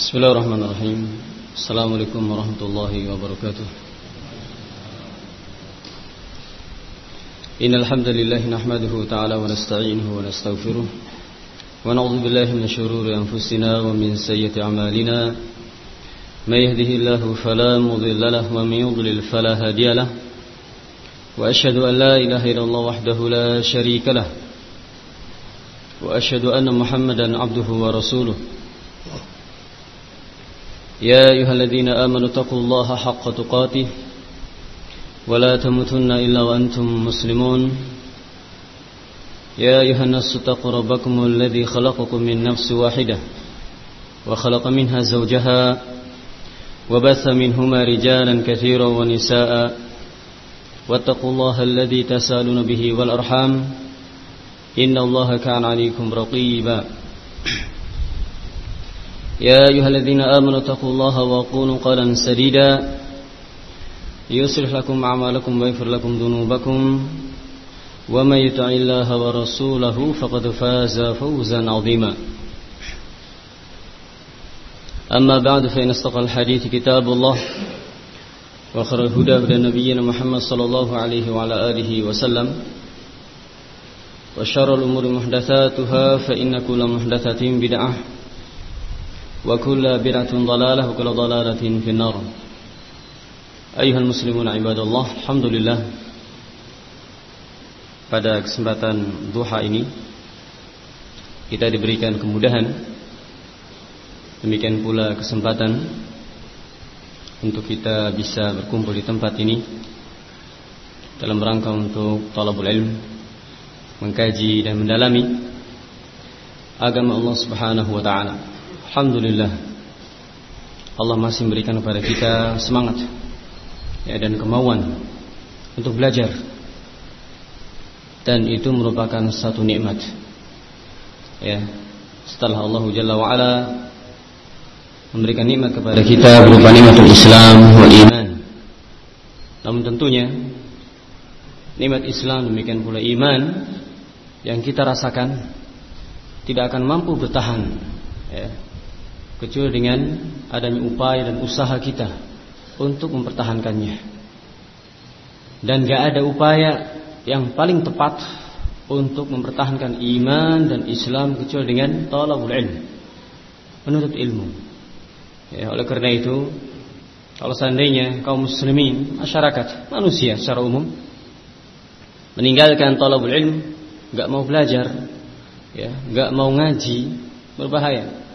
Bismillahirrahmanirrahim. Assalamualaikum warahmatullahi wabarakatuh. Innal hamdalillah nahmaduhu ta'ala wa nasta'inuhu wa nastaghfiruh wa na'udzu billahi minasy shururi anfusina wa min sayyiati a'malina. May yahdihillahu fala mudilla lahu wa may yudlil fala hadiya lahu. Wa asyhadu an la ilaha illallah wahdahu la syarika lahu. Wa asyhadu anna Muhammadan 'abduhu wa rasuluh. يا أيها الذين آمنوا اتقوا الله حق تقاته ولا تموتن إلا وأنتم مسلمون يا أيها الناس اتقوا ربكم الذي خلقكم من نفس واحدة وخلق منها زوجها وبث منهما رجالا كثيرا ونساء واتقوا الله الذي تسالون به والأرحام إن الله كان عليكم رقيبا يا أيها الذين آمنوا اتقوا الله وقولوا قولا سديدا يصلح لكم أعمالكم ويغفر لكم ذنوبكم ومن يطع الله ورسوله فقد فاز فوزا عظيما أما بعد فإن أصدق الحديث كتاب الله وخير الهدى هدى نبينا محمد صلى الله عليه وعلى آله وسلم وشر الأمور محدثاتها فإن كل محدثة بدعة wa kullu bid'atin dhalalah wa kullu dhalalatin finnar. Ayyuhal muslimun ibadallah, alhamdulillah pada kesempatan duha ini kita diberikan kemudahan, demikian pula kesempatan untuk kita bisa berkumpul di tempat ini dalam rangka untuk talabul ilm, mengkaji dan mendalami agama Allah Subhanahu wa taala. Alhamdulillah, Allah masih memberikan kepada kita semangat dan kemauan untuk belajar, dan itu merupakan satu nikmat. Setelah Allah Jalla wa Ala memberikan nikmat kepada kita berupa nikmatul Islam wal iman, namun tentunya nikmat Islam demikian pula iman yang kita rasakan tidak akan mampu bertahan kecuali dengan adanya upaya dan usaha kita untuk mempertahankannya. Dan gak ada upaya yang paling tepat untuk mempertahankan iman dan Islam kecuali dengan talabul ilm, menuntut ilmu. Oleh karena itu, kalau seandainya kaum muslimin, masyarakat, manusia secara umum meninggalkan talabul ilm, gak mau belajar, gak mau ngaji, berbahaya.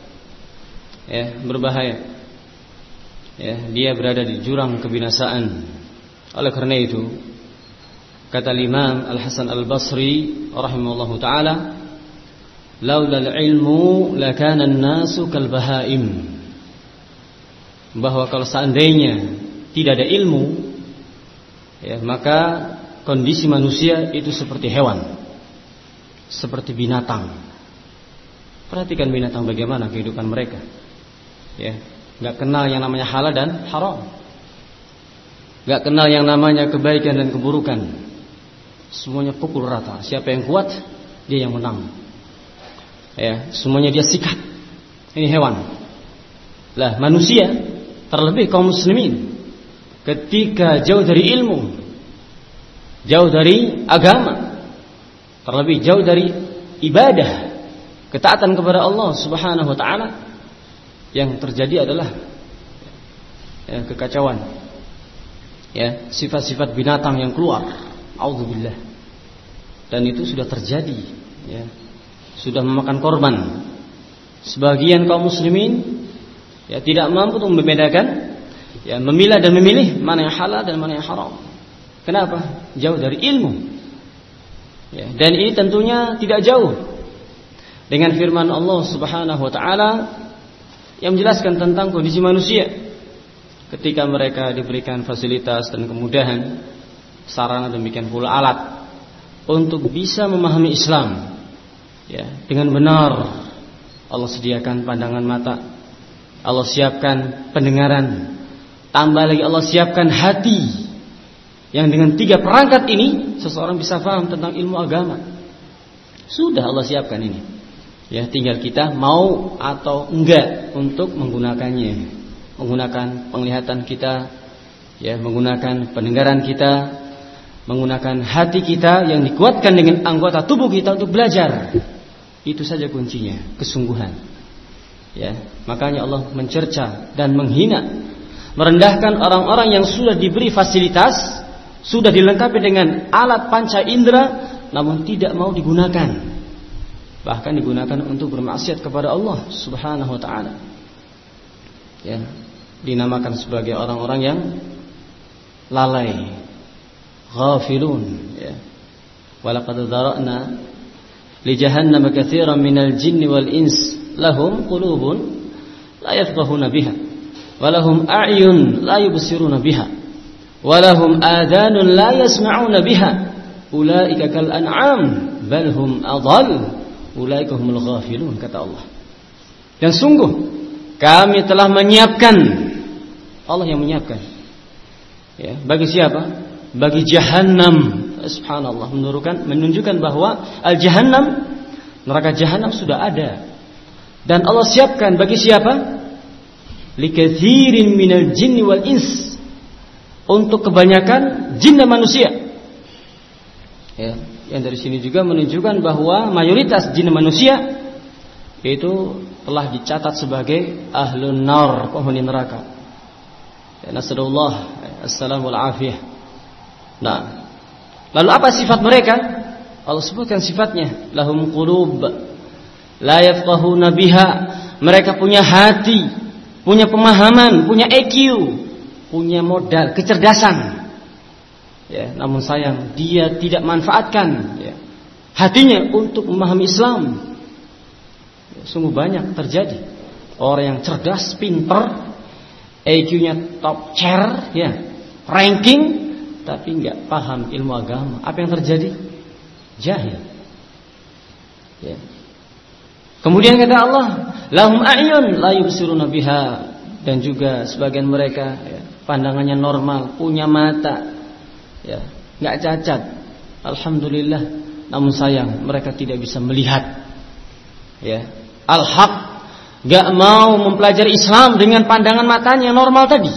Dia berada di jurang kebinasaan. Oleh karena itu, kata Imam Al-Hasan Al-Basri rahimahullahu taala, laulal ilmu lakana an-nasu kal bahaim. Bahwa kalau seandainya tidak ada ilmu, maka kondisi manusia itu seperti hewan, seperti binatang. Perhatikan binatang bagaimana kehidupan mereka. Gak kenal yang namanya halal dan haram, gak kenal yang namanya kebaikan dan keburukan. Semuanya pukul rata. Siapa yang kuat, dia yang menang. Semuanya dia sikat. Ini hewan. Lah manusia, terlebih kaum muslimin, ketika jauh dari ilmu, jauh dari agama, terlebih jauh dari ibadah, ketaatan kepada Allah Subhanahu wa taala, yang terjadi adalah kekacauan. Sifat-sifat binatang yang keluar. Auzubillah. Dan itu sudah terjadi, sudah memakan korban. Sebagian kaum muslimin tidak mampu untuk membedakan, memilah dan memilih mana yang halal dan mana yang haram. Kenapa? Jauh dari ilmu. Dan ini tentunya tidak jauh dengan firman Allah Subhanahu wa taala yang menjelaskan tentang kondisi manusia ketika mereka diberikan fasilitas dan kemudahan, sarana demikian pula alat untuk bisa memahami Islam dengan benar. Allah sediakan pandangan mata, Allah siapkan pendengaran, tambah lagi Allah siapkan hati yang dengan 3 perangkat ini seseorang bisa paham tentang ilmu agama. Sudah Allah siapkan ini. Ya, tinggal kita mau atau enggak untuk menggunakannya. Menggunakan penglihatan kita, ya, menggunakan pendengaran kita, menggunakan hati kita yang dikuatkan dengan anggota tubuh kita untuk belajar. Itu saja kuncinya, kesungguhan. Ya, makanya Allah mencerca dan menghina, merendahkan orang-orang yang sudah diberi fasilitas, sudah dilengkapi dengan alat panca indera, namun tidak mau digunakan. Bahkan digunakan untuk bermaksiat kepada Allah Subhanahu wa ta'ala. Ya, dinamakan sebagai orang-orang yang lalai, ghafilun, ya. Walaqad dzara'na li jahannam katsiran minal jinni wal ins lahum qulubun la yafqahuna biha wa lahum a'yun la yubsiruna biha wa lahum adhanun la yasma'una biha ulaika kal an'am bal hum adall ulaika humul ghafilun, kata Allah. Dan sungguh kami telah menyiapkan, Allah yang menyiapkan, ya, bagi siapa? Bagi jahannam. Subhanallah, menunjukkan bahwa al-jahannam, neraka jahannam sudah ada. Dan Allah siapkan bagi siapa? Likatsirin minal jinni wal ins, untuk kebanyakan jin dan manusia. Ya, yang dari sini juga menunjukkan bahwa mayoritas jin dan manusia itu telah dicatat sebagai ahlun nar, penghuni neraka. Ya, nasallallahu assalamu alafiyah. Nah, lalu apa sifat mereka? Allah sebutkan sifatnya, lahum qulub la yafqahuna biha. Mereka punya hati, punya pemahaman, punya EQ, punya modal kecerdasan. Ya, namun sayang dia tidak manfaatkan, ya, hatinya untuk memahami Islam. Ya, sungguh banyak terjadi orang yang cerdas, pintar, EQ-nya top chair, ya, ranking, tapi enggak paham ilmu agama. Apa yang terjadi? Jahil. Ya. Kemudian kata Allah, lahum a'yun la yubsiruna biha, dan juga sebagian mereka, ya, pandangannya normal, punya mata, ya, enggak cacat. Alhamdulillah, namun sayang mereka tidak bisa melihat, ya, al-haq, enggak mau mempelajari Islam dengan pandangan matanya yang normal tadi.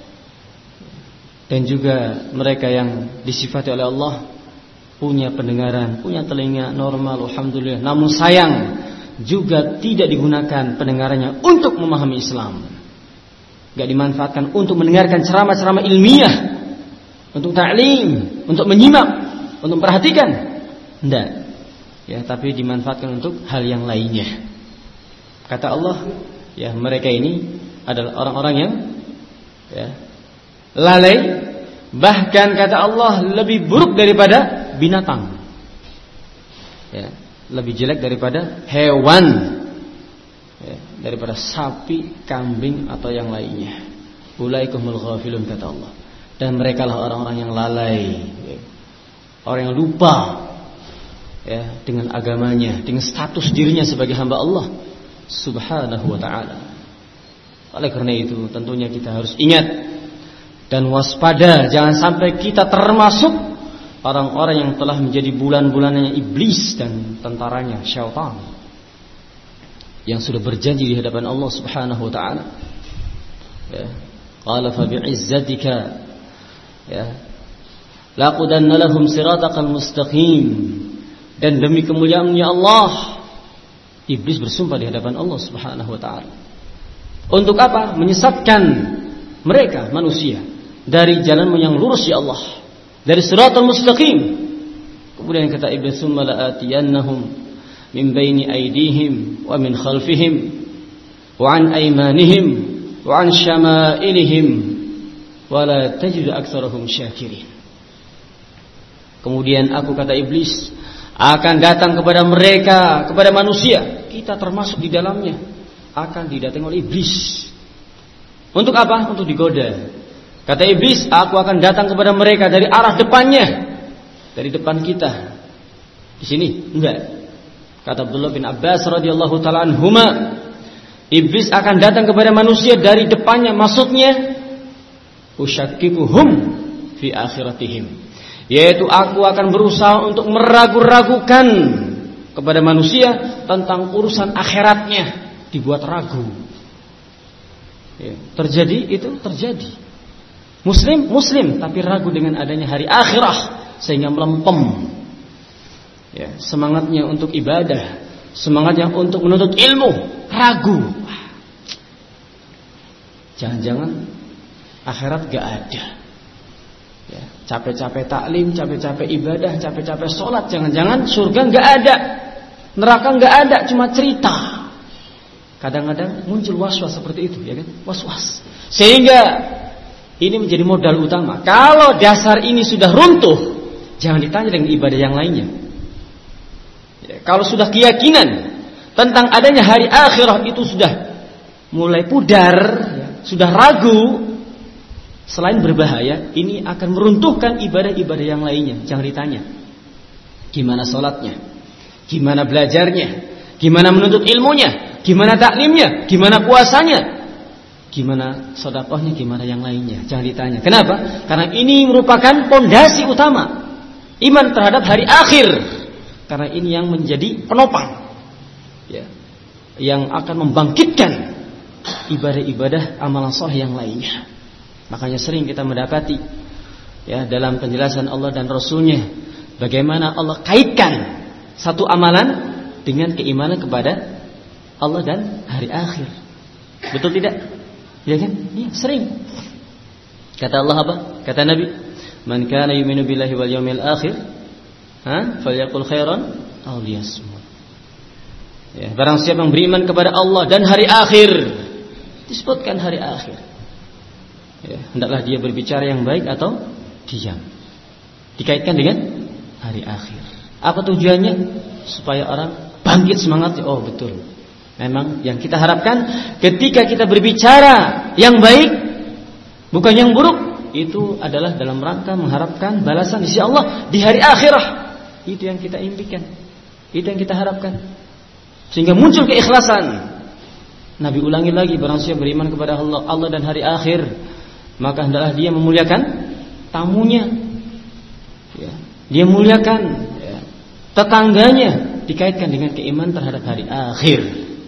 Dan juga mereka yang disifati oleh Allah punya pendengaran, punya telinga normal, alhamdulillah. Namun sayang juga tidak digunakan pendengarannya untuk memahami Islam. Gak dimanfaatkan untuk mendengarkan ceramah-ceramah ilmiah, untuk ta'lim, untuk menyimak, untuk memperhatikan. Tidak. Ya, tapi dimanfaatkan untuk hal yang lainnya. Kata Allah, ya, mereka ini adalah orang-orang yang, ya, lalai, bahkan kata Allah lebih buruk daripada binatang, ya, lebih jelek daripada hewan, ya, daripada sapi, kambing atau yang lainnya. Ulaikumul ghafilun, kata Allah. Dan mereka lah orang-orang yang lalai, ya, orang yang lupa, ya, dengan agamanya, dengan status dirinya sebagai hamba Allah Subhanahu wa ta'ala. Oleh karena itu tentunya kita harus ingat dan waspada, jangan sampai kita termasuk orang-orang yang telah menjadi bulan-bulanannya iblis dan tentaranya syaitan, yang sudah berjanji di hadapan Allah Subhanahu wa ta'ala, ya, qala fa bi'izzatika, ya, laqudanna lahum siratakal mustaqim, dan demi kemuliaannya Allah iblis bersumpah di hadapan Allah Subhanahu wa ta'ala. Untuk apa? Menyesatkan mereka manusia dari jalan yang lurus, ya Allah, dari siratal mustaqim. Kemudian kata iblis, summa la'atiyannahum min baini aydihim wa min khalfihim wa an aymanihim wa an syama'ilihim wa la tajidu aktsarahum syakirin. Kemudian aku, kata iblis, akan datang kepada mereka, kepada manusia, kita termasuk di dalamnya, akan didatangi oleh iblis. Untuk apa? Untuk digoda. Kata iblis, aku akan datang kepada mereka dari arah depannya, dari depan kita. Di sini enggak. Kata Abdullah bin Abbas radhiyallahu taala anhuma, iblis akan datang kepada manusia dari depannya, maksudnya usyakikuhum fi akhiratihim, yaitu aku akan berusaha untuk meragu-ragukan kepada manusia tentang urusan akhiratnya dibuat ragu. Ya, terjadi. Muslim tapi ragu dengan adanya hari akhirah sehingga melempem. Ya, semangatnya untuk ibadah, semangatnya untuk menuntut ilmu, ragu. Jangan-jangan akhirat gak ada. Ya, capek-capek taklim, capek-capek ibadah, capek-capek sholat, jangan-jangan surga gak ada, neraka gak ada, cuma cerita. Kadang-kadang muncul was-was seperti itu, ya kan? Was-was. Sehingga ini menjadi modal utama. Kalau dasar ini sudah runtuh, jangan ditanya dengan ibadah yang lainnya. Ya, kalau sudah keyakinan tentang adanya hari akhirah itu sudah mulai pudar, ya, sudah ragu, selain berbahaya, ini akan meruntuhkan ibadah-ibadah yang lainnya. Jangan ditanya gimana sholatnya, gimana belajarnya, gimana menuntut ilmunya, gimana taklimnya, gimana puasanya, gimana sedekahnya, gimana yang lainnya. Jangan ditanya. Kenapa? Karena ini merupakan pondasi utama iman terhadap hari akhir. Karena ini yang menjadi penopang, ya, yang akan membangkitkan ibadah-ibadah amalan soleh yang lainnya. Makanya sering kita mendapati, ya, dalam penjelasan Allah dan Rasulnya, bagaimana Allah kaitkan satu amalan dengan keimanan kepada Allah dan hari akhir. Betul tidak? Ya kan? Ya, sering. Kata Allah apa? Kata Nabi, "Man kana yu'minu billahi wal yawmil akhir, falyaqul khairan aw liyasmut." Ya, barang siapa yang beriman kepada Allah dan hari akhir, disebutkan hari akhir, ya, hendaklah dia berbicara yang baik atau diam. Dikaitkan dengan hari akhir. Apa tujuannya? Supaya orang bangkit semangatnya. Oh betul, memang yang kita harapkan ketika kita berbicara yang baik, bukan yang buruk, itu adalah dalam rangka mengharapkan balasan di sisi Allah di hari akhirah. Itu yang kita impikan, itu yang kita harapkan, sehingga muncul keikhlasan. Nabi ulangi lagi, barang siapa beriman kepada Allah dan hari akhir, maka hendaklah dia memuliakan tamunya, ya, dia muliakan, ya, tetangganya, dikaitkan dengan keimanan terhadap hari akhir.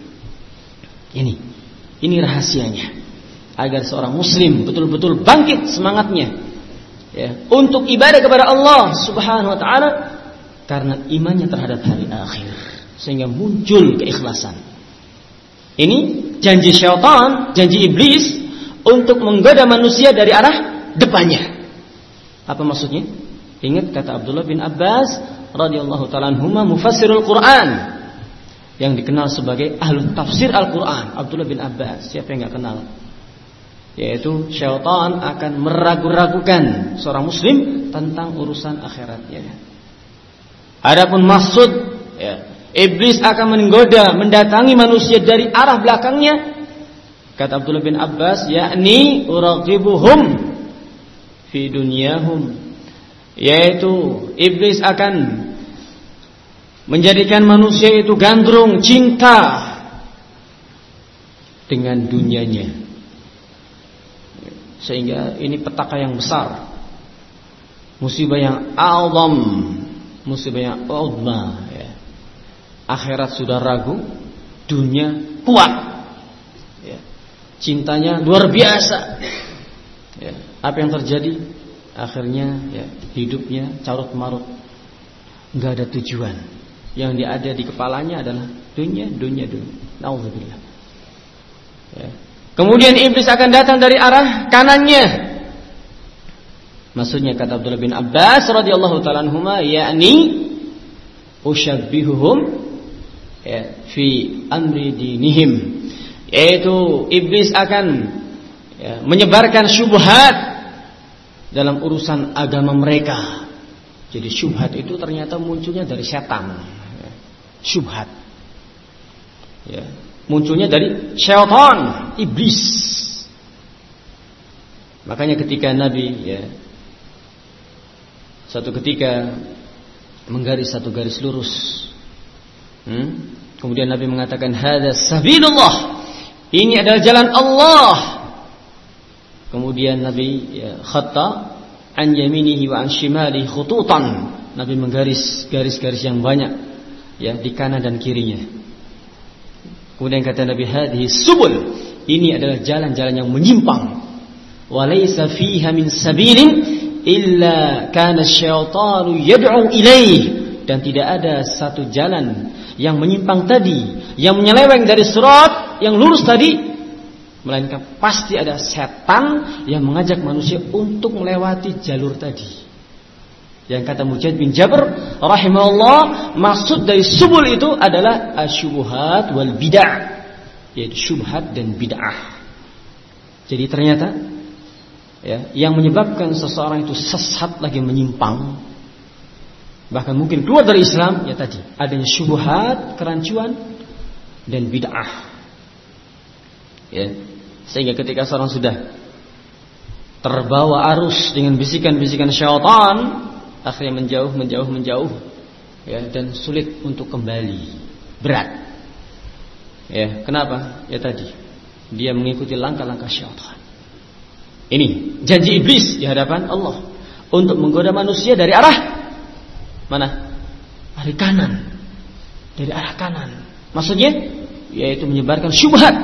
Ini rahasianya, agar seorang muslim betul-betul bangkit semangatnya, ya, untuk ibadah kepada Allah Subhanahu wa taala karena imannya terhadap hari akhir, sehingga muncul keikhlasan. Ini janji syaitan, janji iblis untuk menggoda manusia dari arah depannya. Apa maksudnya? Ingat kata Abdullah bin Abbas radhiyallahu ta'ala anhuma, mufassirul Quran, yang dikenal sebagai ahlu tafsir Al-Quran. Abdullah bin Abbas, siapa yang gak kenal? Yaitu syaitan akan meragu-ragukan seorang muslim tentang urusan akhiratnya. Adapun maksud, ya, iblis akan menggoda, mendatangi manusia dari arah belakangnya. Kata Abdullah bin Abbas, yakni uraqibuhum fi dunyahum, yaitu iblis akan menjadikan manusia itu gandrung cinta dengan dunianya, sehingga ini petaka yang besar, musibah yang azam, musibah yang uzma, ya. Akhirat sudah ragu, dunia kuat, ya. Cintanya luar biasa, ya. Apa yang terjadi? Akhirnya, ya, hidupnya carut marut, nggak ada tujuan. Yang ada di kepalanya adalah dunia. Nauzubillah. Ya. Kemudian iblis akan datang dari arah kanannya. Maksudnya kata Abdullah bin Abbas radhiyallahu ta'ala anhuma, yakni usyabbihuhum, ya, fi amri dinihim, yaitu iblis akan, ya, menyebarkan syubhat dalam urusan agama mereka. Jadi syubhat itu ternyata munculnya dari setan, ya. Syubhat, ya, munculnya dari syaitan, iblis. Makanya ketika Nabi, ya, satu ketika menggaris satu garis lurus, kemudian Nabi mengatakan, hadza sabilullah, ini adalah jalan Allah. Kemudian Nabi, ya, khatta an yaminihi wa an shimalihi khututan. Nabi menggaris garis-garis yang banyak ya, di kanan dan kirinya. Kemudian kata Nabi, hadhihi subul, ini adalah jalan-jalan yang menyimpang. Wa laysa fiha min sabilin illa kana syaitanu yad'u ilaih, dan tidak ada satu jalan yang menyimpang tadi, yang menyeleweng dari sirat yang lurus tadi, melainkan pasti ada setan yang mengajak manusia untuk melewati jalur tadi. Yang kata Mujahid bin Jabr rahimahullah, maksud dari subul itu adalah asyubuhat wal bid'ah, yaitu syubhat dan bid'ah. Jadi ternyata ya, yang menyebabkan seseorang itu sesat lagi menyimpang, bahkan mungkin keluar dari Islam, ya tadi adanya syubhat, kerancuan dan bid'ah. Ya, sehingga ketika seorang sudah terbawa arus dengan bisikan-bisikan syaitan, akhirnya menjauh, ya, dan sulit untuk kembali, berat. Ya, kenapa? Ya tadi, dia mengikuti langkah-langkah syaitan. Ini janji iblis di hadapan Allah untuk menggoda manusia dari arah mana? Dari kanan, dari arah kanan. Maksudnya, yaitu menyebarkan syubhat,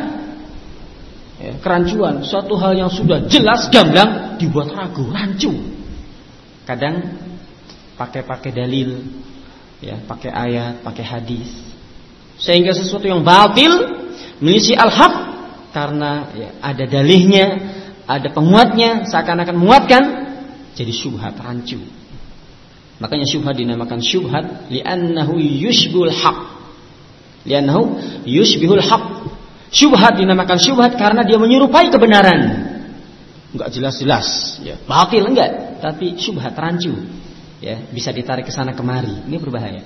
ya, kerancuan, suatu hal yang sudah jelas gamblang dibuat ragu, rancu. Kadang pakai dalil, ya, pakai ayat, pakai hadis, sehingga sesuatu yang batil menyelisih al-haq karena ya, ada dalihnya, ada penguatnya, seakan-akan menguatkan, jadi syubhat, rancu. Makanya syubhat dinamakan syubhat li'annahu yushbihul haq. Li'annahu yushbihul haq. Syubhat dinamakan syubhat karena dia menyerupai kebenaran. Enggak jelas-jelas, ya, batil enggak, tapi syubhat, rancu. Ya, bisa ditarik ke sana kemari. Ini berbahaya.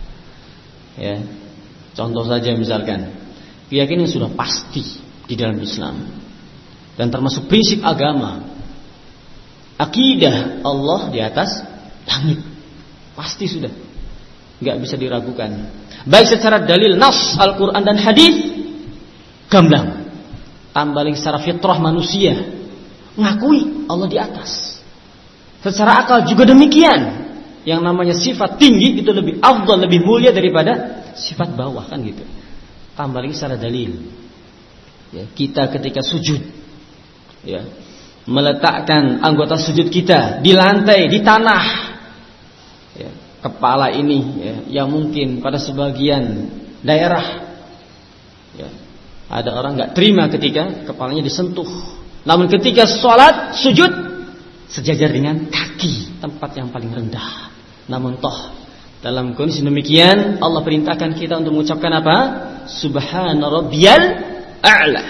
Ya. Contoh saja misalkan, keyakinan sudah pasti di dalam Islam dan termasuk prinsip agama, akidah Allah di atas langit, pasti sudah, nggak bisa diragukan. Baik secara dalil nas Al-Quran dan hadis, gamblang. Tambah lagi secara fitrah manusia, mengakui Allah di atas. Secara akal juga demikian. Yang namanya sifat tinggi itu lebih afdal, lebih mulia daripada sifat bawah, kan gitu. Tambah lagi secara dalil. Ya, kita ketika sujud, ya, meletakkan anggota sujud kita di lantai, di tanah. Ya, kepala ini, ya, yang mungkin pada sebagian daerah, ya, ada orang nggak terima ketika kepalanya disentuh. Namun ketika sholat sujud sejajar dengan kaki, tempat yang paling rendah. Namun toh dalam kondisi demikian Allah perintahkan kita untuk mengucapkan apa? Subhana rabbiyal a'la.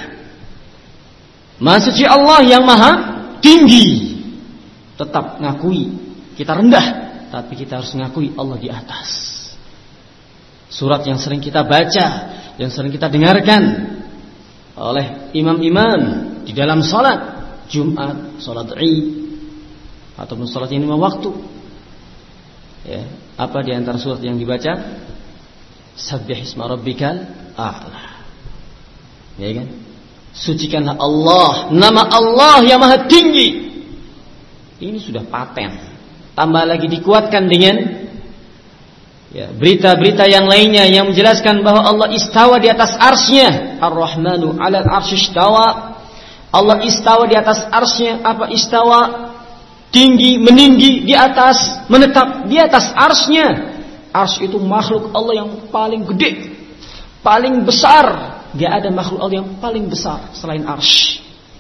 Maha suci Allah yang maha tinggi. Tetap ngakui kita rendah, tapi kita harus ngakui Allah di atas. Surat yang sering kita baca, yang sering kita dengarkan oleh imam-imam di dalam salat Jumat, salat Id, ataupun salat yang 5 waktu. Ya, apa di antara surat yang dibaca? Sabbihisma rabbikal a'la. Ya kan? Sucikanlah Allah, nama Allah yang maha tinggi. Ini sudah paten. Tambah lagi dikuatkan dengan, ya, berita-berita yang lainnya yang menjelaskan bahwa Allah istawa di atas arsy-Nya. Ar-Rahmanu 'alal arsy istawa. Allah istawa di atas arsy-Nya. Apa istawa? Tinggi, meninggi, di atas, menetap di atas arsy-Nya. Arsy itu makhluk Allah yang paling gede, paling besar. Gak ada makhluk Allah yang paling besar selain arsy.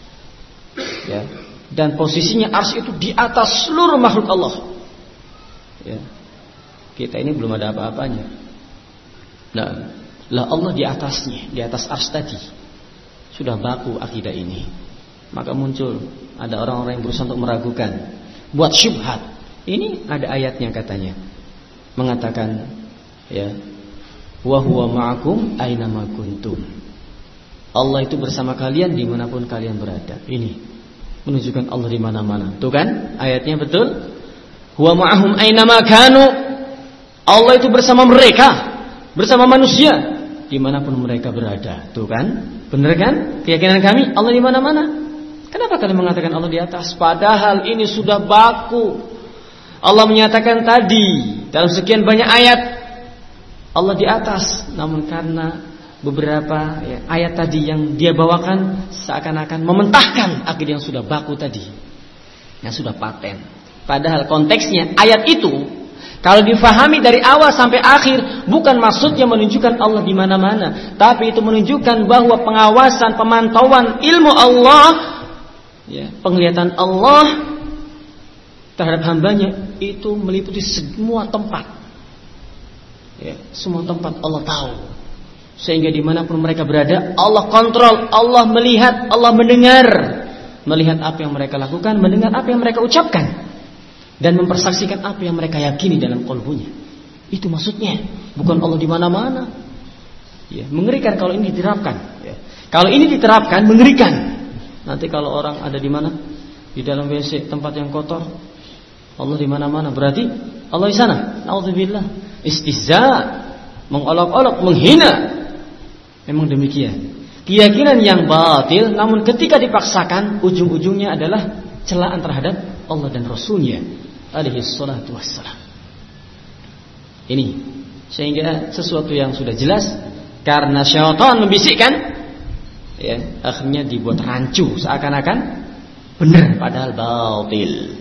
Ya. Dan posisinya arsy itu di atas seluruh makhluk Allah. Ya. Kita ini belum ada apa-apanya. Nah, lah Allah di atasnya, di atas arsy tadi. Sudah baku akidah ini. Maka muncul ada orang-orang yang berusaha untuk meragukan, buat syubhat. Ini ada ayatnya katanya, mengatakan, ya, wa huwa ma'akum aina ma kuntum. Allah itu bersama kalian dimanapun kalian berada. Ini menunjukkan Allah di mana-mana. Tuh kan ayatnya betul. Huwa ma'ahum aina ma kanu. Allah itu bersama mereka, bersama manusia dimanapun mereka berada. Tuh kan, benar kan? Keyakinan kami Allah di mana-mana. Kenapa kalian mengatakan Allah di atas? Padahal ini sudah baku. Allah menyatakan tadi dalam sekian banyak ayat, Allah di atas, namun karena beberapa ayat tadi yang dia bawakan seakan-akan mementahkan akidah yang sudah baku tadi, yang sudah paten. Padahal konteksnya ayat itu kalau difahami dari awal sampai akhir bukan maksudnya menunjukkan Allah di mana-mana, tapi itu menunjukkan bahwa pengawasan, pemantauan ilmu Allah, penglihatan Allah terhadap hambanya itu meliputi semua tempat. Semua tempat Allah tahu. Sehingga dimanapun mereka berada, Allah kontrol, Allah melihat, Allah mendengar. Melihat apa yang mereka lakukan, mendengar apa yang mereka ucapkan, dan mempersaksikan apa yang mereka yakini dalam qalbunya. Itu maksudnya, bukan Allah di mana-mana. Mengerikan kalau ini diterapkan. Kalau ini diterapkan, mengerikan. Nanti kalau orang ada di mana? Di dalam WC, tempat yang kotor, Allah di mana-mana. Berarti Allah di sana. Nauzubillah. Istihza, mengolok-olok, menghina. Memang demikian. Keyakinan yang batil, namun ketika dipaksakan, ujung-ujungnya adalah celaan terhadap Allah dan Rasulnya alaihi salatu wassalam. Ini sehingga sesuatu yang sudah jelas karena syaitan membisikkan, akhirnya dibuat rancu seakan-akan benar padahal batil.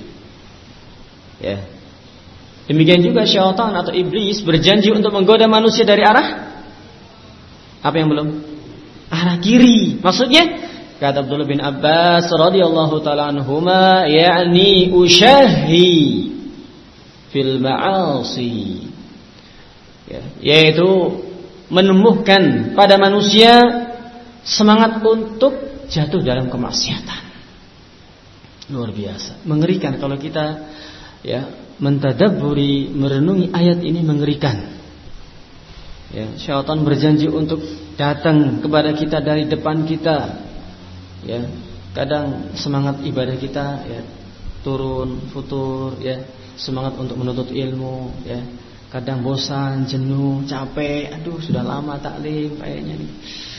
Demikian juga syaitan atau iblis berjanji untuk menggoda manusia dari arah apa yang belum? Arah kiri. Maksudnya kata Abdullah bin Abbas radhiyallahu taala anhuma, yakni usyahi fil ma'asi. Yaitu menumbuhkan pada manusia semangat untuk jatuh dalam kemaksiatan. Luar biasa. Mengerikan kalau kita mentadabburi, merenungi ayat ini, mengerikan. Syaitan berjanji untuk datang kepada kita dari depan kita. Kadang semangat ibadah kita turun, futur, semangat untuk menuntut ilmu, kadang bosan, jenuh, capek, aduh sudah lama taklim kayaknya nih.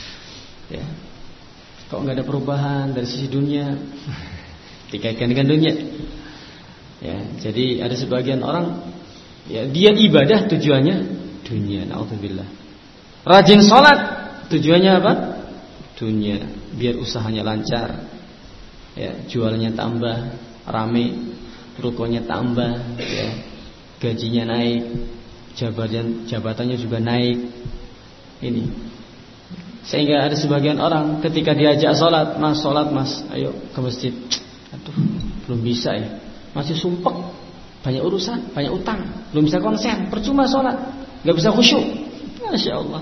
Kok nggak ada perubahan dari sisi dunia? Dikaitkan dengan dunia. Jadi ada sebagian orang dia ibadah tujuannya dunia, naudzubillah. Rajin sholat tujuannya apa? Dunia, biar usahanya lancar, jualnya tambah rame, rukonya tambah, gajinya naik, jabatannya juga naik. Ini sehingga ada sebagian orang ketika diajak sholat mas, ayo ke masjid, aduh belum bisa masih sumpek, banyak urusan, banyak utang, belum bisa konsen, percuma sholat, nggak bisa khusyuk. Masya Allah.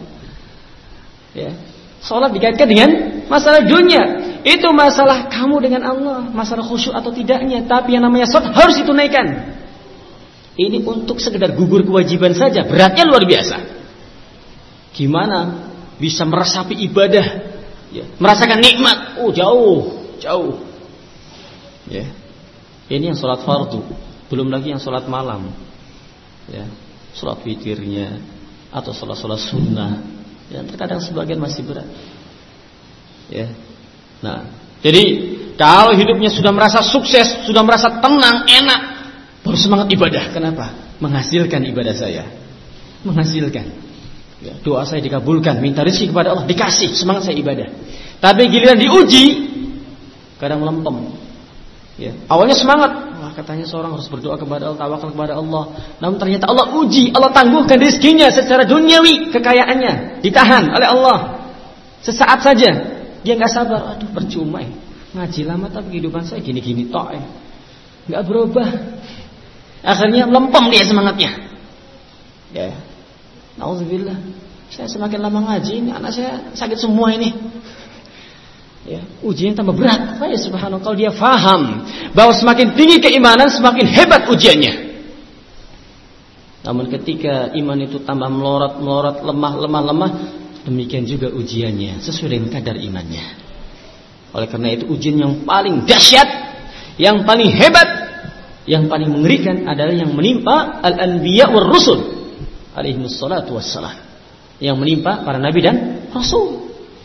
Sholat dikaitkan dengan masalah dunia. Itu masalah kamu dengan Allah, masalah khusyuk atau tidaknya. Tapi yang namanya sholat harus ditunaikan. Ini untuk sekedar gugur kewajiban saja, beratnya luar biasa. Gimana bisa meresapi ibadah, merasakan nikmat? Oh jauh. Ini yang sholat fardu, belum lagi yang sholat malam, sholat witirnya atau sholat sunnah, yang terkadang sebagian masih berat. Nah, jadi kalau hidupnya sudah merasa sukses, sudah merasa tenang, enak, baru semangat ibadah. Kenapa? Menghasilkan ibadah saya, menghasilkan. Doa saya dikabulkan, minta rezeki kepada Allah, dikasih, semangat saya ibadah. Tapi giliran diuji, kadang melempem. Awalnya semangat, katanya seorang harus berdoa kepada Allah, tawakal kepada Allah. Namun ternyata Allah uji, Allah tangguhkan rezekinya secara duniawi, kekayaannya ditahan oleh Allah. Sesaat saja, dia nggak sabar. Aduh percuma ngaji lama tapi kehidupan saya gini-gini tok nggak berubah. Akhirnya melempem dia semangatnya. Nauzubillah. Saya semakin lama ngaji, ini anak saya sakit semua ini. Ujian tambah berat. Subhanallah, kalau dia faham bahwa semakin tinggi keimanan semakin hebat ujiannya. Namun ketika iman itu tambah melorot, lemah, demikian juga ujiannya sesuai dengan kadar imannya. Oleh karena itu ujian yang paling dahsyat, yang paling hebat, yang paling mengerikan adalah yang menimpa al-anbiya war rusul alaihimus salatu wassalam, yang menimpa para nabi dan rasul.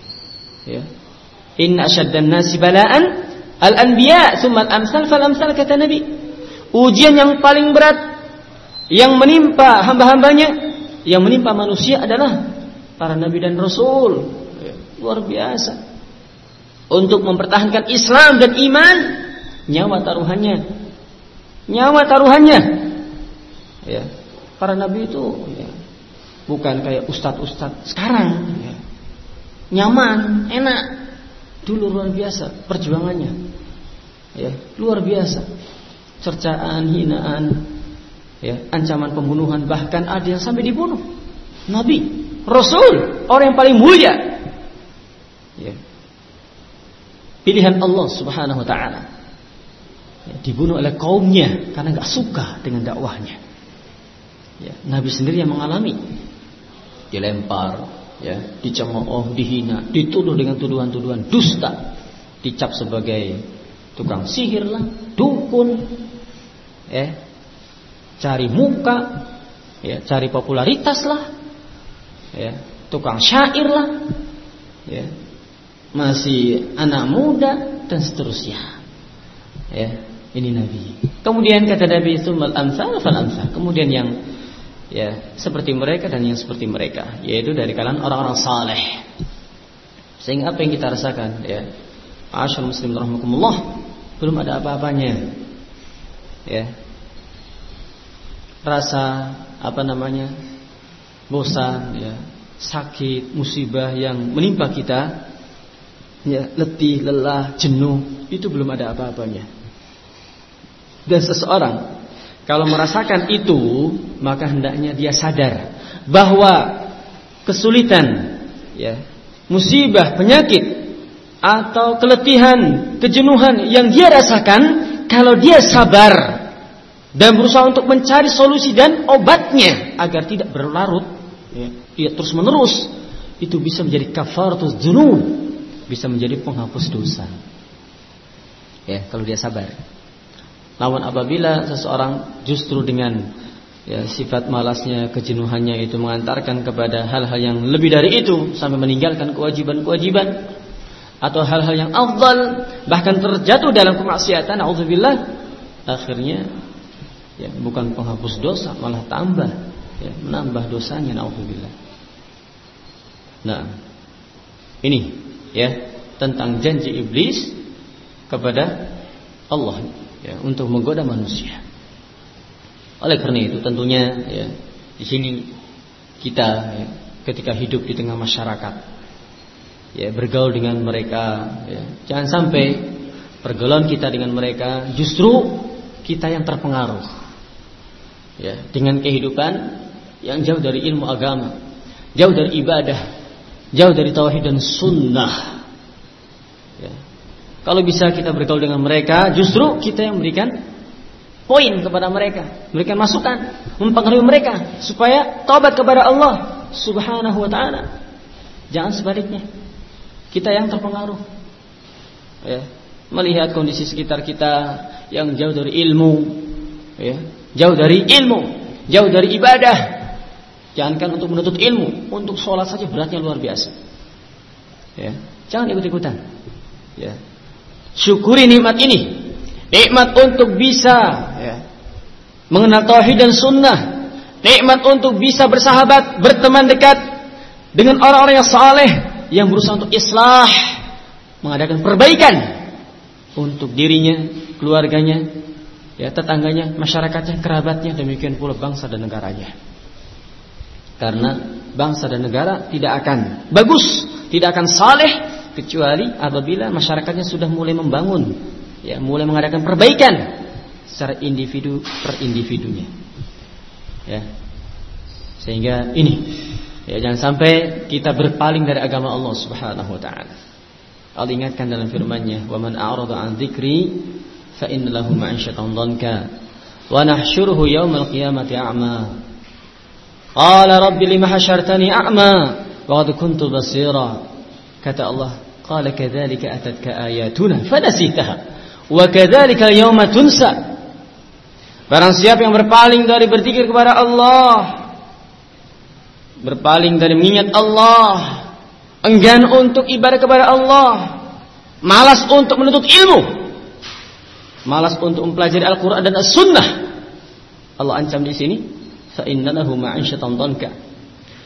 Inna asyaddan nasi bala'an al-anbiya tsumma al-amsal fal-amsal, kata Nabi. Ujian yang paling berat yang menimpa hamba-hambanya yang menimpa manusia adalah para nabi dan rasul. Luar biasa. Untuk mempertahankan Islam dan iman, nyawa taruhannya. Nyawa taruhannya. Ya. Para nabi itu ya, bukan kayak ustadz-ustadz sekarang ya. Nyaman, enak. Dulu luar biasa perjuangannya. Ya, luar biasa. Cercaan, hinaan, ya, ancaman pembunuhan, bahkan ada yang sampai dibunuh. Nabi, Rasul, orang yang paling mulia. Ya. Pilihan Allah Subhanahu wa taala. Ya, dibunuh oleh kaumnya karena enggak suka dengan dakwahnya. Ya, Nabi sendiri yang mengalami. Dilempar, ya, dicemooh, dihina, dituduh dengan tuduhan-tuduhan dusta, dicap sebagai tukang sihir lah, dukun, cari muka, ya, cari popularitas lah, ya, tukang syair lah, ya, masih anak muda dan seterusnya. Ya, ini Nabi. Kemudian kata Nabi itu mal-amsal fal-amsal. Kemudian yang ya seperti mereka dan yang seperti mereka, yaitu dari kalangan orang-orang saleh. Sehingga apa yang kita rasakan, ya, Ma'asyiral muslimin rahimakumullah, belum ada apa-apanya. Ya. Rasa bosan, ya, sakit, musibah yang menimpa kita, ya, letih, lelah, jenuh, itu belum ada apa-apanya. Dan seseorang kalau merasakan itu, maka hendaknya dia sadar bahwa kesulitan, ya, musibah, penyakit atau keletihan, kejenuhan yang dia rasakan, kalau dia sabar dan berusaha untuk mencari solusi dan obatnya agar tidak berlarut, ya, dia terus menerus, itu bisa menjadi kafaratuz dzunub, bisa menjadi penghapus dosa. Ya, kalau dia sabar. Namun apabila seseorang justru dengan, ya, sifat malasnya, kejenuhannya itu mengantarkan kepada hal-hal yang lebih dari itu, sampai meninggalkan kewajiban-kewajiban atau hal-hal yang afdal, bahkan terjatuh dalam kemaksiatan, auzubillah, akhirnya, ya, bukan penghapus dosa, malah tambah, ya, menambah dosanya, auzubillah. Nah, ini, ya, tentang janji iblis kepada Allah, ya, untuk menggoda manusia. Oleh karena itu tentunya, ya, di sini kita, ya, ketika hidup di tengah masyarakat, ya, bergaul dengan mereka, ya, jangan sampai pergaulan kita dengan mereka justru kita yang terpengaruh, ya, dengan kehidupan yang jauh dari ilmu agama, jauh dari ibadah, jauh dari tauhid dan sunnah. Ya. Kalau bisa kita bergaul dengan mereka, justru kita yang memberikan poin kepada mereka, memberikan masukan, mempengaruhi mereka supaya taubat kepada Allah Subhanahu wa taala. Jangan sebaliknya. Kita yang terpengaruh, ya, melihat kondisi sekitar kita yang jauh dari ilmu, ya, jauh dari ilmu, jauh dari ibadah. Jangankan untuk menuntut ilmu, untuk sholat saja beratnya luar biasa. Ya, jangan ikut-ikutan. Ya. Syukuri nikmat ini, nikmat untuk bisa, ya, mengenal tauhid dan sunnah, nikmat untuk bisa bersahabat, berteman dekat dengan orang-orang yang saleh, yang berusaha untuk islah, mengadakan perbaikan untuk dirinya, keluarganya, ya, tetangganya, masyarakatnya, kerabatnya, demikian pula bangsa dan negaranya. Karena bangsa dan negara tidak akan bagus, tidak akan saleh kecuali apabila masyarakatnya sudah mulai membangun, ya, mulai mengadakan perbaikan secara individu per individunya. Ya. Sehingga ini, ya, jangan sampai kita berpaling dari agama Allah Subhanahu wa taala. Allah ingatkan dalam firman-Nya, "Wa man a'rada 'an dzikri fa inna lahu ma'isyatan dhanka wa nahsyuruhu yaumal qiyamati a'ma." Qala rabbi lima hasyartani a'ma wa qad kuntu basira. Kata Allah, qala kadzalika atatka ayatuna fanasitaha wa kadzalika al-yawma tunsa. Barang siapa yang berpaling dari berzikir kepada Allah, berpaling dari mengingat Allah, enggan untuk ibadah kepada Allah, malas untuk menuntut ilmu, malas untuk mempelajari Al-Quran dan As-Sunnah, Allah ancam di sini, fa inna lahu ma'isyatan dhanka,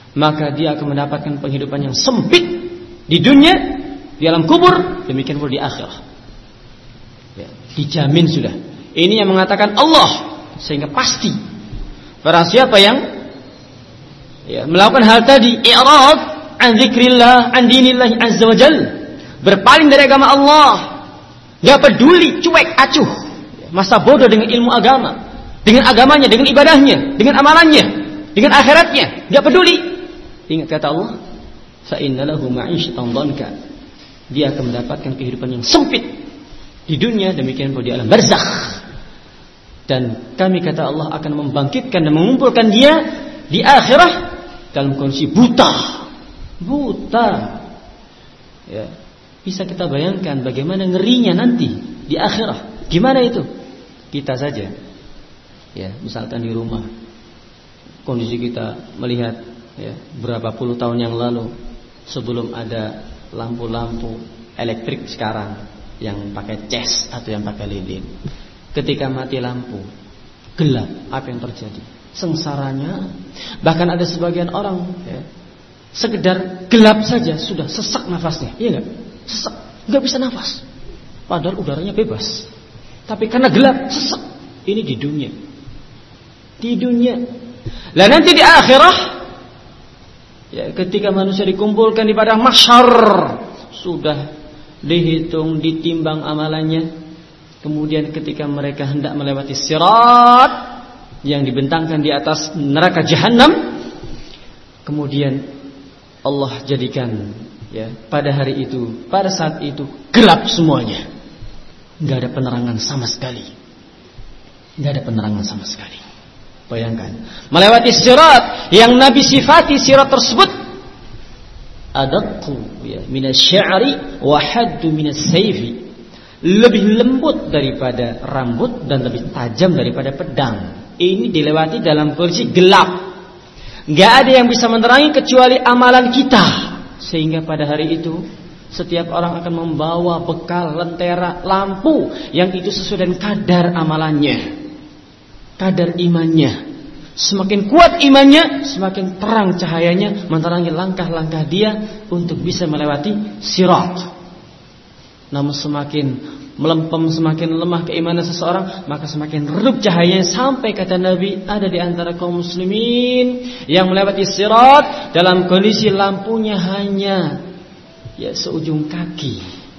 maka dia akan mendapatkan penghidupan yang sempit di dunia, di alam kubur, demikian pula di akhirah. Ya, dijamin sudah. Ini yang mengatakan Allah, sehingga pasti barang siapa yang melakukan hal tadi, i'rad an dzikrillah, an dinillah azza wajal, berpaling dari agama Allah, enggak peduli, cuek, acuh, masa bodoh dengan ilmu agama, dengan agamanya, dengan ibadahnya, dengan amalannya, dengan akhiratnya, enggak peduli. Ingat kata Allah, fa innalahu ma'isyatan dhanka. Dia akan mendapatkan kehidupan yang sempit di dunia, demikian pula di alam barzakh. Dan kami, kata Allah, akan membangkitkan dan mengumpulkan dia di akhirah dalam kondisi buta. Ya, bisa kita bayangkan bagaimana ngerinya nanti di akhirah. Gimana itu? Kita saja, ya, misalkan di rumah, kondisi kita melihat, ya, berapa puluh tahun yang lalu, sebelum ada lampu-lampu elektrik sekarang yang pakai cas atau yang pakai lilin. Ketika mati lampu, gelap, apa yang terjadi? Sengsaranya. Bahkan ada sebagian orang, ya, sekedar gelap saja sudah sesak nafasnya, iya nggak? Sesak, nggak bisa nafas. Padahal udaranya bebas. Tapi karena gelap, sesak. Ini di dunia. Di dunia. Lah nanti di akhirah, ya, ketika manusia dikumpulkan di padang mahsyar, sudah dihitung, ditimbang amalannya. Kemudian ketika mereka hendak melewati sirat yang dibentangkan di atas neraka jahanam, kemudian Allah jadikan, ya, pada hari itu, pada saat itu gelap semuanya, nggak ada penerangan sama sekali, nggak ada penerangan sama sekali. Bayangkan melewati sirat yang Nabi sifati sirat tersebut, adaqqu, ya, minasy-sya'ri wa haddu minas-sayfi, lebih lembut daripada rambut dan lebih tajam daripada pedang. Ini dilewati dalam kondisi gelap. Gak ada yang bisa menerangi kecuali amalan kita. Sehingga pada hari itu setiap orang akan membawa bekal, lentera, lampu yang itu sesuai dengan kadar amalannya, kadar imannya. Semakin kuat imannya, semakin terang cahayanya menerangi langkah-langkah dia untuk bisa melewati sirat. Namun semakin melempem, semakin lemah keimanan seseorang, maka semakin redup cahayanya, sampai kata Nabi, ada di antara kaum muslimin yang melewati sirat dalam kondisi lampunya hanya, ya, seujung kaki.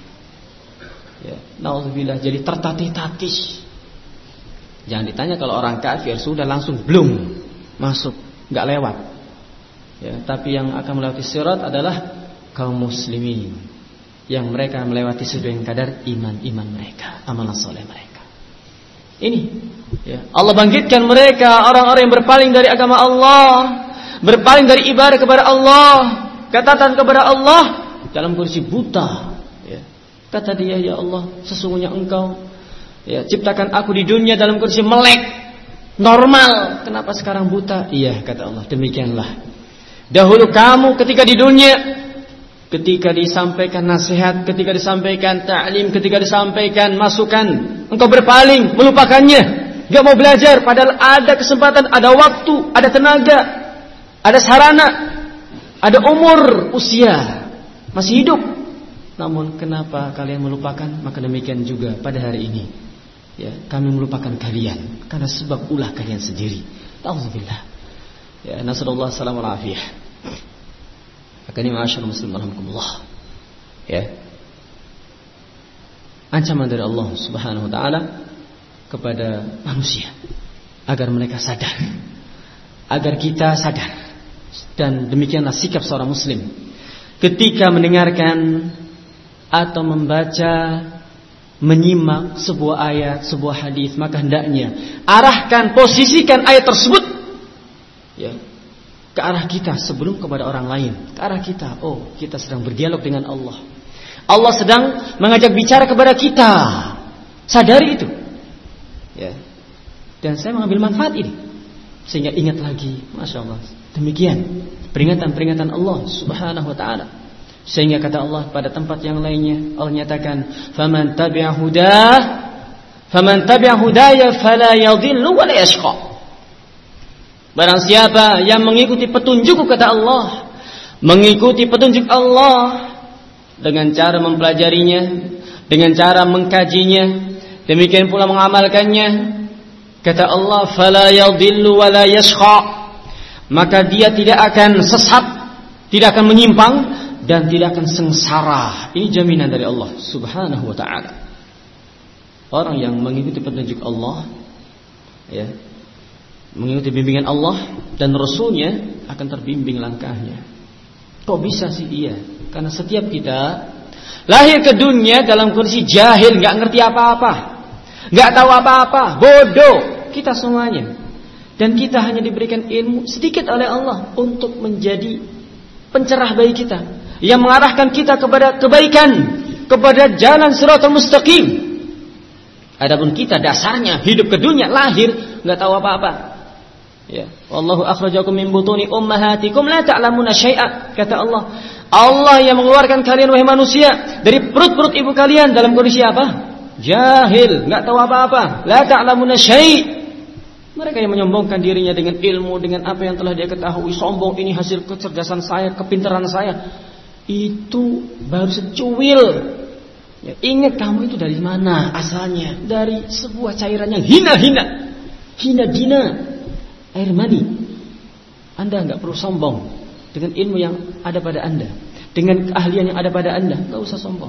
Ya, naudzubillah, jadi tertatih-tatih. Jangan ditanya kalau orang kafir sudah langsung blung masuk, nggak lewat. Ya, tapi yang akan melewati sirat adalah kaum muslimin, yang mereka melewati sesuai dengan kadar iman mereka, amalan soleh mereka. Ini, ya, Allah bangkitkan mereka, orang-orang yang berpaling dari agama Allah, berpaling dari ibadah kepada Allah, ketaatan kepada Allah, dalam kondisi buta. Ya. Kata dia, ya Allah, sesungguhnya Engkau, ya, ciptakan aku di dunia dalam kondisi melek, normal. Kenapa sekarang buta? Iya, kata Allah, demikianlah. Dahulu kamu ketika di dunia, ketika disampaikan nasihat, ketika disampaikan ta'lim, ketika disampaikan masukan, engkau berpaling, melupakannya, gak mau belajar. Padahal ada kesempatan, ada waktu, ada tenaga, ada sarana, ada umur, usia, masih hidup. Namun kenapa kalian melupakan? Maka demikian juga pada hari ini, ya, kami melupakan kalian karena sebab ulah kalian sendiri. Ta'udzubillah. Ya, nasallallahu alaihi wasallam. Akan ini ma'asyar muslim alhamdulillah, ya, ancaman dari Allah subhanahu wa ta'ala kepada manusia agar mereka sadar, agar kita sadar. Dan demikianlah sikap seorang muslim ketika mendengarkan atau membaca, menyimak sebuah ayat, sebuah hadis, maka hendaknya arahkan, posisikan ayat tersebut, ya, ke arah kita sebelum kepada orang lain. Ke arah kita. Oh, kita sedang berdialog dengan Allah. Allah sedang mengajak bicara kepada kita. Sadari itu, ya. Dan saya mengambil manfaat ini, sehingga ingat lagi. Masya Allah. Demikian peringatan-peringatan Allah subhanahu wa ta'ala. Sehingga kata Allah pada tempat yang lainnya, Allah nyatakan, faman tabi'a hudaya fala yadhillu wa la yashqa. Barang siapa yang mengikuti petunjukku, kata Allah, mengikuti petunjuk Allah dengan cara mempelajarinya, dengan cara mengkajinya, demikian pula mengamalkannya, kata Allah, fala yadhillu wa la yashqa, maka dia tidak akan sesat, tidak akan menyimpang, dan tidak akan sengsara. Ini jaminan dari Allah Subhanahu wa ta'ala. Orang yang mengikuti petunjuk Allah, ya, mengikuti bimbingan Allah dan Rasulnya, akan terbimbing langkahnya. Kok bisa sih? Iya, karena setiap kita lahir ke dunia dalam kondisi jahil, gak ngerti apa-apa, gak tahu apa-apa, bodoh kita semuanya. Dan kita hanya diberikan ilmu sedikit oleh Allah untuk menjadi pencerah bagi kita, yang mengarahkan kita kepada kebaikan, kepada jalan shiratal mustaqim. Adapun kita dasarnya hidup ke dunia, lahir nggak tahu apa-apa. Ya, wallahu akhrajakum min butuni ummahatikum la ta'lamuna syai'a, kata Allah. Allah yang mengeluarkan kalian wahai manusia dari perut-perut ibu kalian dalam kondisi apa? Jahil, nggak tahu apa-apa. La ta'lamuna syai'. Mereka yang menyombongkan dirinya dengan ilmu, dengan apa yang telah dia ketahui, sombong, ini hasil kecerdasan saya, kepintaran saya. Itu baru secuil. Ya, ingat kamu itu dari mana asalnya? Dari sebuah cairan yang hina-hina, hina-dina, air mani. Anda nggak perlu sombong dengan ilmu yang ada pada Anda, dengan keahlian yang ada pada Anda. Nggak usah sombong.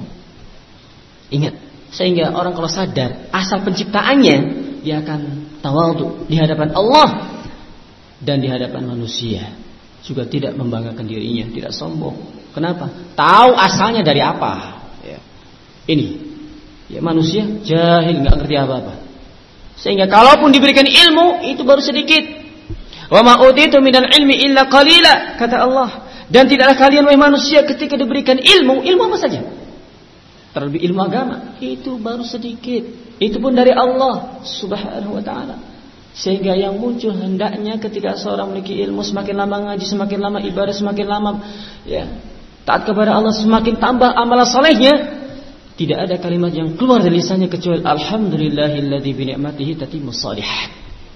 Ingat, sehingga orang kalau sadar asal penciptaannya, dia akan tawadhu di hadapan Allah dan di hadapan manusia. Juga tidak membanggakan dirinya, tidak sombong. Kenapa? Tahu asalnya dari apa. Ini ya, manusia jahil, nggak ngerti apa-apa, sehingga kalaupun diberikan ilmu itu baru sedikit. Wa ma utitu minal ilmi illa qalila, kata Allah. Dan tidaklah kalian wahai manusia ketika diberikan ilmu apa saja, terlebih ilmu agama, itu baru sedikit. Itu pun dari Allah Subhanahu wa ta'ala. Sehingga yang muncul hendaknya ketika seorang memiliki ilmu, semakin lama ngaji, semakin lama ibadah, semakin lama ya taat kepada Allah, semakin tambah amalan salehnya. Tidak ada kalimat yang keluar dari lisannya kecuali alhamdulillahilladzi bi ni'matihi tatimmus shalihat.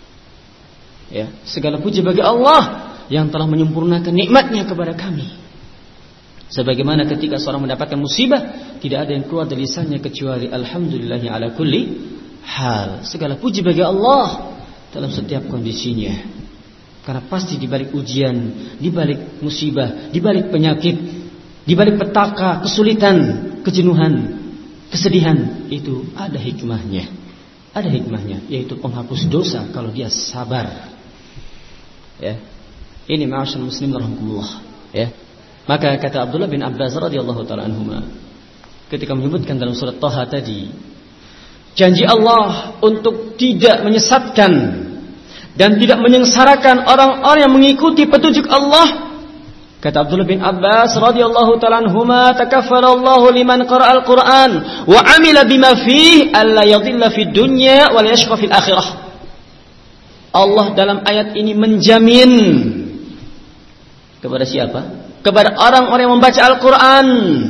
Ya, segala puji bagi Allah yang telah menyempurnakan nikmatnya kepada kami. Sebagaimana ketika seorang mendapatkan musibah, tidak ada yang keluar dari lisannya kecuali alhamdulillahi ala kulli hal. Segala puji bagi Allah dalam setiap kondisinya. Karena pasti di balik ujian, di balik musibah, di balik penyakit, di balik petaka, kesulitan, kejenuhan, kesedihan, itu ada hikmahnya. Ada hikmahnya, yaitu penghapus dosa kalau dia sabar. Ya. Ini ma'asyarul muslimin rahimakumullah, ya. Maka kata Abdullah bin Abbas radhiyallahu taala anhuma ketika menyebutkan dalam surat Thaha tadi, janji Allah untuk tidak menyesatkan dan tidak menyengsarakan orang-orang yang mengikuti petunjuk Allah. Kata Abdullah bin Abbas radhiyallahu ta'ala anhuma, takaffalallahu liman qara'al Qur'an wa 'amila bima fihi alla yadhilla fid dunya wa la yashqa fil akhirah. Allah dalam ayat ini menjamin kepada siapa? Kepada orang-orang yang membaca Al-Qur'an,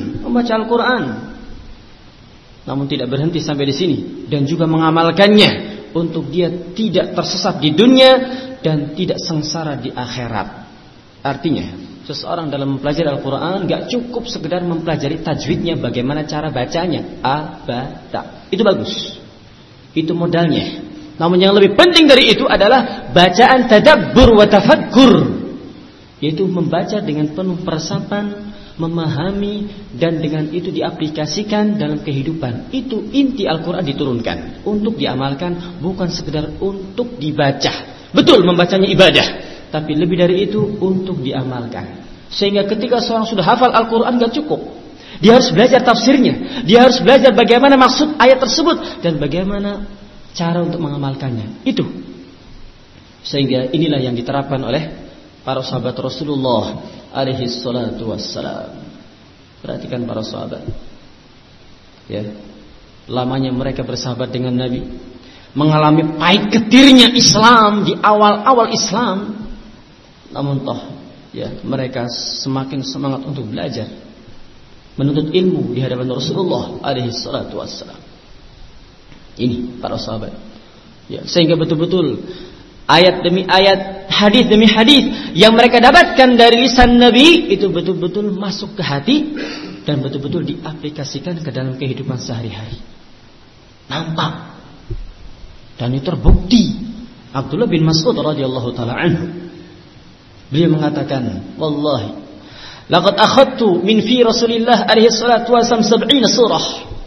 namun tidak berhenti sampai di sini, dan juga mengamalkannya untuk dia tidak tersesat di dunia dan tidak sengsara di akhirat. Artinya, seseorang dalam mempelajari Al-Quran gak cukup sekedar mempelajari tajwidnya, bagaimana cara bacanya, a, ba, ta. Itu bagus, itu modalnya. Namun yang lebih penting dari itu adalah bacaan tadabbur wa tafakkur, yaitu membaca dengan penuh peresapan, memahami, dan dengan itu diaplikasikan dalam kehidupan. Itu inti Al-Quran diturunkan untuk diamalkan, bukan sekedar untuk dibaca. Betul, membacanya ibadah, tapi lebih dari itu untuk diamalkan. Sehingga ketika seorang sudah hafal Al-Quran gak cukup, dia harus belajar tafsirnya, dia harus belajar bagaimana maksud ayat tersebut dan bagaimana cara untuk mengamalkannya. Itu sehingga inilah yang diterapkan oleh para sahabat Rasulullah alaihi salatu wassalam. Perhatikan para sahabat, ya, lamanya mereka bersahabat dengan Nabi, mengalami pahit getirnya Islam di awal-awal Islam. Namun toh, ya, mereka semakin semangat untuk belajar, menuntut ilmu di hadapan Rasulullah alaihi salatu wassalam. Ini para sahabat, ya, sehingga betul-betul ayat demi ayat, hadis demi hadis yang mereka dapatkan dari lisan Nabi itu betul-betul masuk ke hati dan betul-betul diaplikasikan ke dalam kehidupan sehari-hari. Nampak dan itu terbukti. Abdullah bin Mas'ud radhiyallahu taala anhu, beliau mengatakan, wallahi laqad akhadtu min fi Rasulillah alaihi salatu wasallam 70 surah.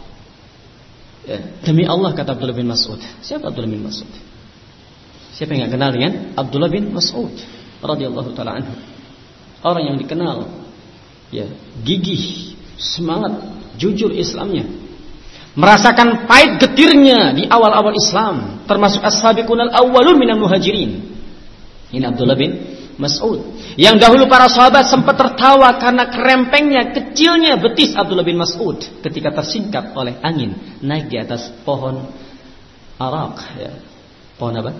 Ya, demi Allah, kata Abdullah bin Mas'ud. Siapa Abdullah bin Mas'ud? Siapa yang enggak kenal dengan Abdullah bin Mas'ud radhiyallahu taala anhu? Orang yang dikenal ya, gigih, semangat, jujur Islamnya. Merasakan pahit getirnya di awal-awal Islam, termasuk as-sabiqunal awwalun minal muhajirin. Ini Abdullah bin Mas'ud. Yang dahulu para sahabat sempat tertawa karena kerempengnya, kecilnya betis Abdullah bin Mas'ud ketika tersingkap oleh angin naik di atas pohon arak, ya. Pohon apa?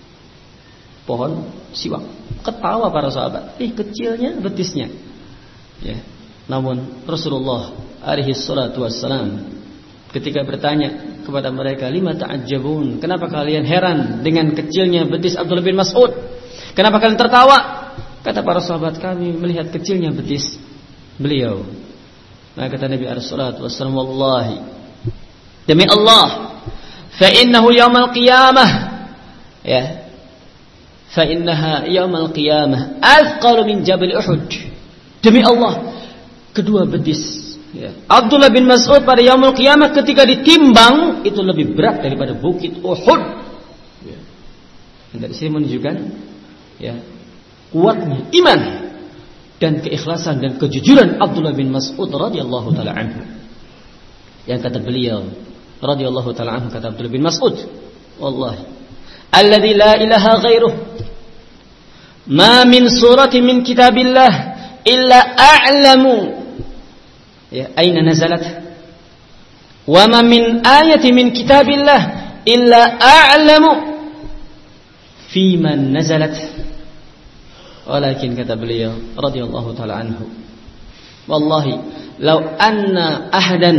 Pohon siwak. Ketawa para sahabat, kecilnya betisnya. Ya. Namun Rasulullah alaihi salatu wassalam ketika bertanya kepada mereka, lima ta'ajjabun, kenapa kalian heran dengan kecilnya betis Abdullah bin Mas'ud? Kenapa kalian tertawa? Kata para sahabat, kami melihat kecilnya betis beliau. Maka kata Nabi alaihi wasallam, wallahi, demi Allah, fa innahu yaumal qiyamah, ya, fa innaha yaumal qiyamah athqalu min jabal Uhud. Demi Allah, kedua betis, ya, Abdullah bin Mas'ud pada yaumul qiyamah ketika ditimbang itu lebih berat daripada bukit Uhud. Ya. Dari sini menunjukkan, ya, kuatnya iman dan keikhlasan dan kejujuran Abdullah bin Mas'ud radhiyallahu taala anhu. Yang kata beliau radhiyallahu taala anhu, kata Abdullah bin Mas'ud, wallahi alladzi la ilaha ghairuh ma min surati min kitabillah illa a'lamu, ya, aina nazalat, wa ma min ayati min kitabillah illa a'lamu fi man nazalat. Walakin kata beliau radhiyallahu taala anhu, wallahi law anna ahadan,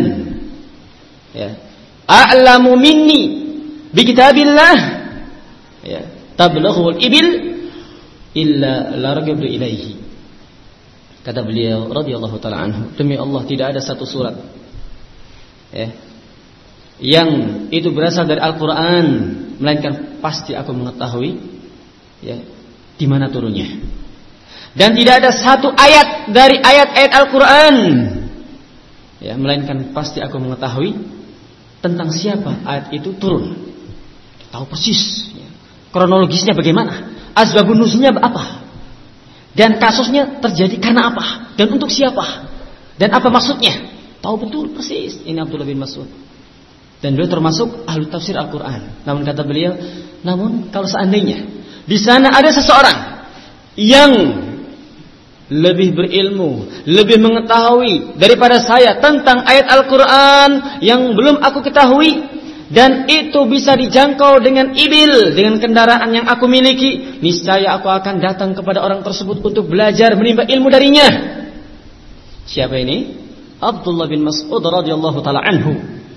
ya, a'lamu minni bi kitabillah, ya, tablughu al-ibil illa la ragabtu ilaihi. Kata beliau radhiyallahu taala anhu, demi Allah tidak ada satu surat, ya, yang itu berasal dari Al-Qur'an melainkan pasti aku mengetahui, ya, di mana turunnya. Dan tidak ada satu ayat dari ayat-ayat Al-Qur'an, ya, melainkan pasti aku mengetahui tentang siapa ayat itu turun. Tahu persis, ya, kronologisnya bagaimana, asbabun nuzulnya apa, dan kasusnya terjadi karena apa, dan untuk siapa, dan apa maksudnya. Tahu betul persis. Ini Abdullah bin Mas'ud. Dan beliau termasuk ahli tafsir Al-Quran. Namun kata beliau, namun kalau seandainya di sana ada seseorang yang lebih berilmu, lebih mengetahui daripada saya tentang ayat Al-Quran yang belum aku ketahui, dan itu bisa dijangkau dengan ibil, dengan kendaraan yang aku miliki, niscaya aku akan datang kepada orang tersebut untuk belajar menimba ilmu darinya. Siapa ini? Abdullah bin Mas'ud radhiyallahu taala anhu.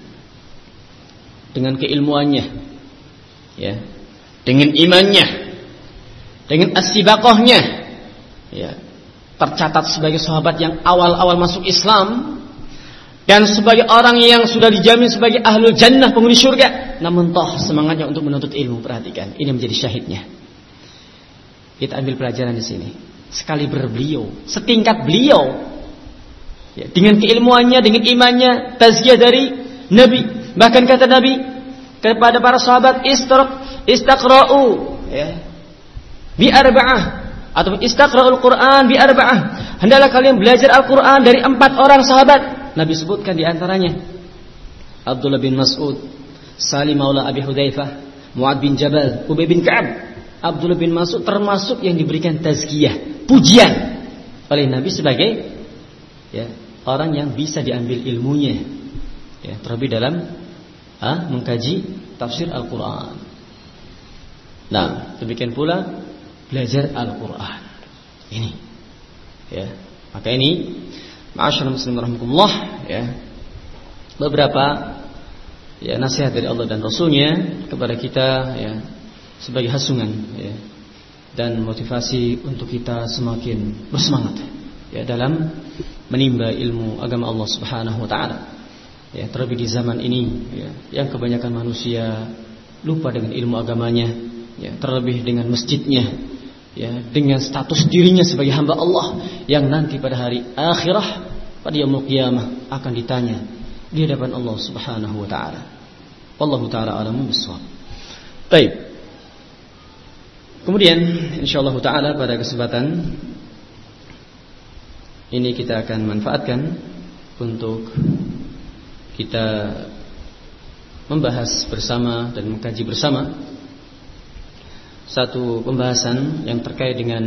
Dengan keilmuannya, ya, dengan imannya, dengan as-sibaqahnya, ya, tercatat sebagai sahabat yang awal-awal masuk Islam dan sebagai orang yang sudah dijamin sebagai ahlul jannah, penghuni surga. Namun toh semangatnya untuk menuntut ilmu. Perhatikan, ini menjadi syahidnya. Kita ambil pelajaran di sini. Sekali berbeliau, setingkat beliau, ya, dengan keilmuannya, dengan imannya, tazkiyah dari Nabi. Bahkan kata Nabi kepada para sahabat, istaqra'u, ya, bi arba'ah, atau istaqra'ul Qur'an bi arba'ah. Hendaklah kalian belajar Al-Qur'an dari 4 orang sahabat. Nabi sebutkan di antaranya Abdullah bin Mas'ud, Salim maula Abi Hudzaifah, Mu'ad bin Jabal, Ubay bin Ka'ab. Abdullah bin Mas'ud termasuk yang diberikan tazkiyah, pujian oleh Nabi sebagai, ya, orang yang bisa diambil ilmunya, ya, terlebih dalam mengkaji tafsir Al-Quran. Nah, demikian pula belajar Al-Quran ini, ya. Maka ini, ma'asyiral muslimin rahimakumullah, ya, beberapa, ya, nasihat dari Allah dan Rasulnya kepada kita, ya, sebagai hasungan ya, dan motivasi untuk kita semakin bersemangat ya dalam menimba ilmu agama Allah Subhanahu wa taala. Ya, terlebih di zaman ini ya, yang kebanyakan manusia lupa dengan ilmu agamanya, ya, terlebih dengan masjidnya, ya, dengan status dirinya sebagai hamba Allah yang nanti pada hari akhirah, pada yaumul qiyamah akan ditanya di hadapan Allah Subhanahu wa taala. Wallahu taala a'lamu bissawab. Baik. Kemudian insyaallah taala pada kesempatan ini kita akan manfaatkan untuk kita membahas bersama dan mengkaji bersama satu pembahasan yang terkait dengan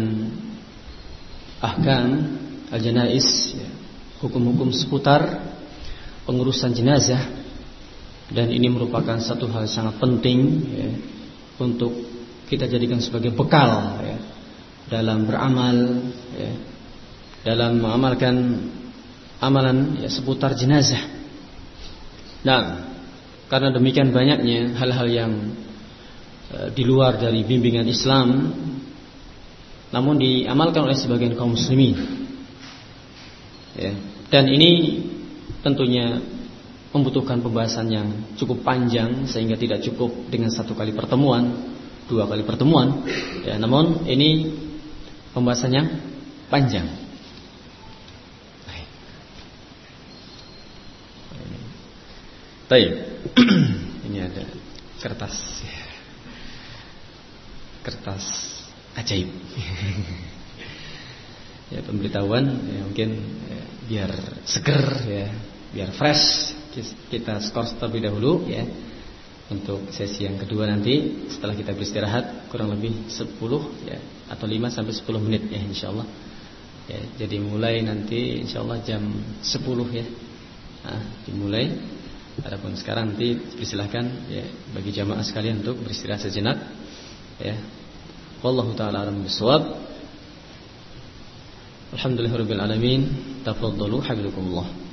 ahkam al-janaiz, ya, hukum-hukum seputar pengurusan jenazah, dan ini merupakan satu hal sangat penting ya, untuk kita jadikan sebagai bekal ya, dalam beramal ya, dalam mengamalkan amalan ya, seputar jenazah. Nah, karena demikian banyaknya hal-hal yang di luar dari bimbingan Islam, namun diamalkan oleh sebagian kaum muslimin ya. Dan ini tentunya membutuhkan pembahasan yang cukup panjang, sehingga tidak cukup dengan satu kali pertemuan, dua kali pertemuan ya, namun ini pembahasan yang panjang. Baik. Ini ada kertas ajaib. Ya, pemberitahuan ya, mungkin ya, biar seger ya, biar fresh. Kita skor terlebih dahulu ya, untuk sesi yang kedua nanti setelah kita beristirahat kurang lebih 10 ya, atau 5 sampai 10 menit ya insyaallah. Ya, jadi mulai nanti insyaallah jam 10 ya. Nah, dimulai. Adapun sekarang nanti dipersilahkan ya bagi jamaah sekalian untuk beristirahat sejenak ya. Wallahu taala a'lam bissawab. Alhamdulillahirabbil alamin. Tafadhalu hafizakumullah.